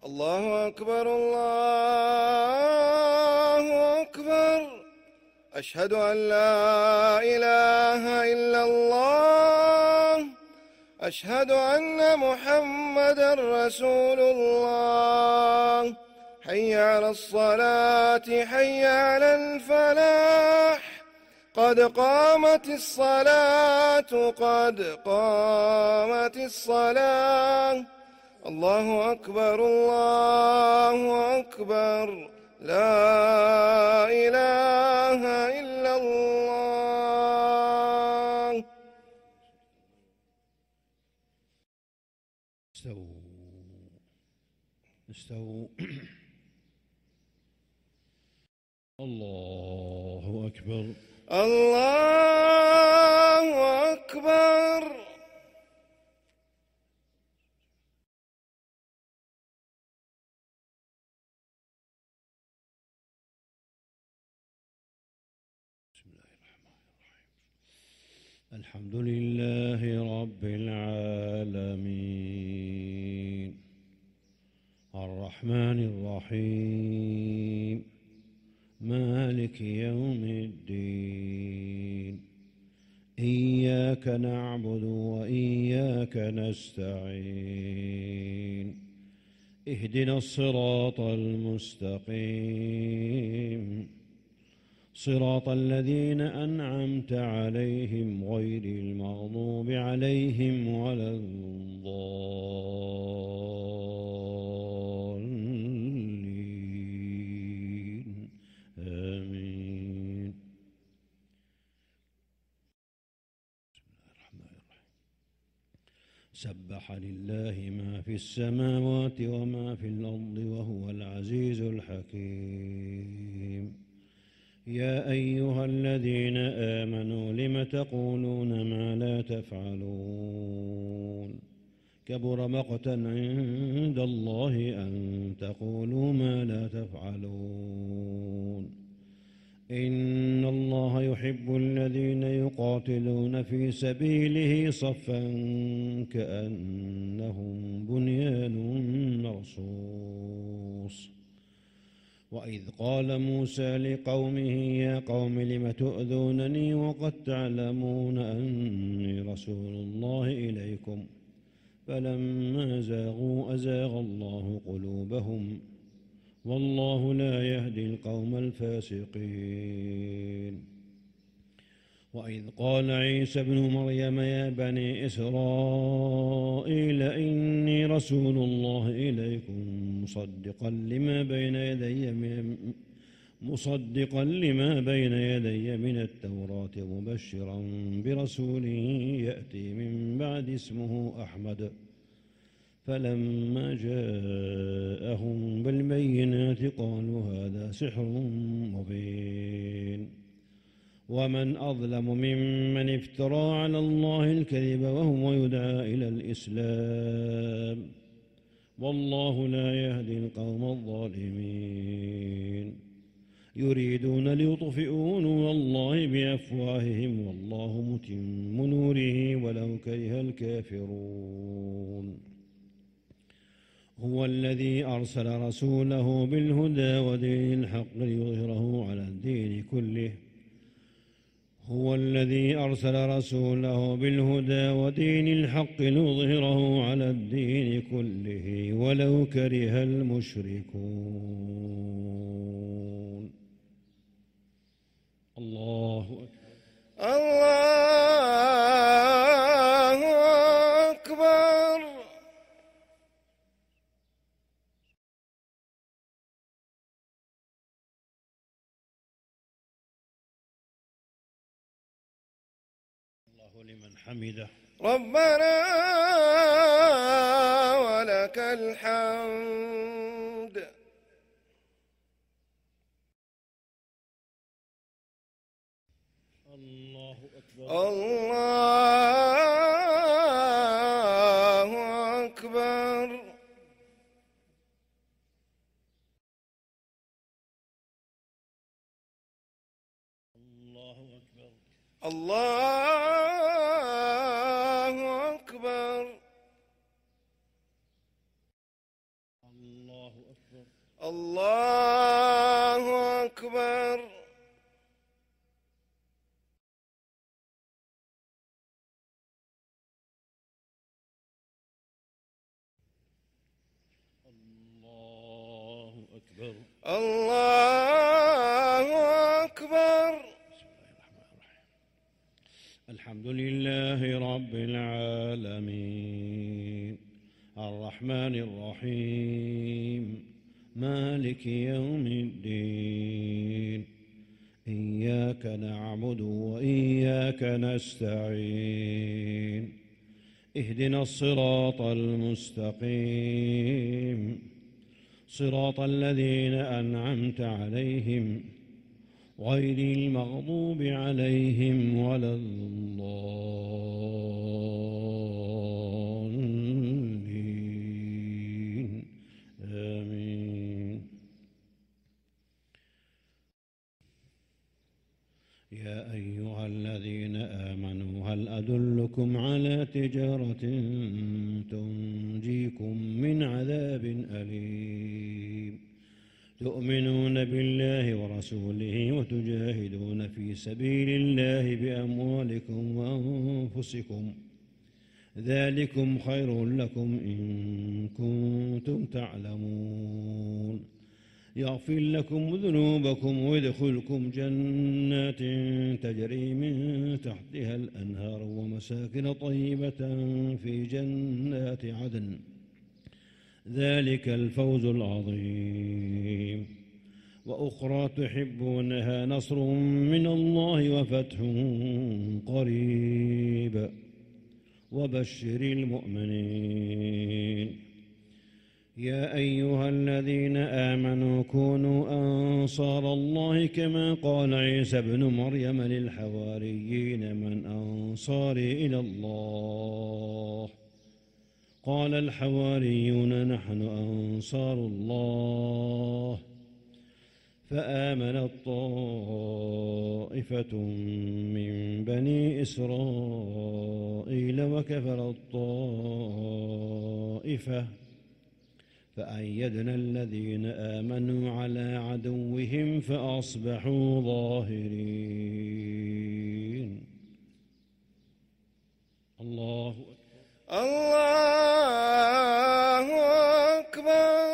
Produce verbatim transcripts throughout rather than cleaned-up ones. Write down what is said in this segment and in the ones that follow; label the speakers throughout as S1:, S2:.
S1: الله أكبر الله أكبر. أشهد أن لا إله إلا الله. أشهد أن محمدا رسول الله. حي على الصلاة حي على الفلاح. قد قامت الصلاة قد قامت الصلاة. الله أكبر الله أكبر. لا إله إلا الله.
S2: استووا استووا. الله أكبر
S1: الله أكبر.
S2: بسم الله الرحمن الرحيم. الحمد لله رب العالمين الرحمن الرحيم مالك يوم الدين. إياك نعبد وإياك نستعين. اهدنا الصراط المستقيم صراط الذين أنعمت عليهم غير المغضوب عليهم ولا الضالين. آمين. بسم الله الرحمن الرحيم. سبح لله ما في السماوات وما في الأرض وهو العزيز الحكيم. يا أيها الذين آمنوا لم تقولون ما لا تفعلون كبر مقتا عند الله أن تقولوا ما لا تفعلون. إن الله يحب الذين يقاتلون في سبيله صفا كأنهم بنيان مرصوص. وإذ قال موسى لقومه يا قوم لم تؤذونني وقد تعلمون أني رسول الله إليكم فلما زاغوا أزاغ الله قلوبهم والله لا يهدي القوم الفاسقين. وإذ قال عيسى ابن مريم يا بني إسرائيل إني رسول الله إليكم مصدقا لما بين يدي من مصدقا لما بين يدي من التوراة مبشرا برسول يأتي من بعد اسمه أحمد. فلما جاءهم بالبينات قالوا هذا سحر مبين. ومن أظلم ممن افترى على الله الكذب وهو يدعى إلى الإسلام والله لا يهدي القوم الظالمين. يريدون ليطفئوا نور الله بأفواههم والله متم نوره ولو كره الكافرون. هو الذي أرسل رسوله بالهدى ودين الحق ليظهره على الدين كله هو الذي أرسل رسوله بالهدى ودين الحق ليظهره على الدين كله ولو كره المشركون. الله أكبر
S1: الله أكبر.
S2: لمن حمده
S1: ربنا ولك الحمد.
S2: الله أكبر
S1: الله أكبر.
S2: الله أكبر
S1: الله أكبر.
S2: الله
S1: الله أكبر.
S2: الله أكبر.
S1: الله أكبر.
S2: الحمد لله رب العالمين الرحمن الرحيم مالك يوم الدين إياك نعبد وإياك نستعين اهدنا الصراط المستقيم صراط الذين أنعمت عليهم غير المغضوب عليهم ولا الضالين آمين. يا أيها الذين آمنوا هل أدلكم على تجارة تنجيكم من عذاب أليم تؤمنون بالله ورسوله وتجاهدون في سبيل الله بأموالكم وأنفسكم ذلكم خير لكم إن كنتم تعلمون يغفر لكم ذنوبكم ويدخلكم جنات تجري من تحتها الأنهار ومساكن طيبة في جنات عدن ذلك الفوز العظيم وأخرى تحبونها نصر من الله وفتح قريب وبشر المؤمنين. يا أيها الذين آمنوا كونوا أنصار الله كما قال عيسى ابن مريم للحواريين من أنصاري إلى الله قال الحواريون نحن أنصار الله فآمنت طائفة من بني إسرائيل وكفرت طائفة فأيدنا الذين آمنوا على عدوهم فأصبحوا ظاهرين. الله
S1: الله أكبر.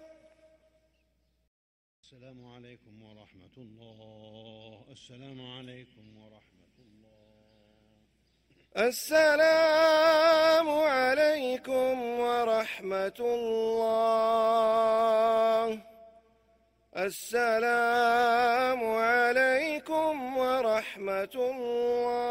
S2: السلام عليكم ورحمة الله. السلام عليكم ورحمة الله.
S1: السلام عليكم ورحمة الله. السلام عليكم ورحمة الله.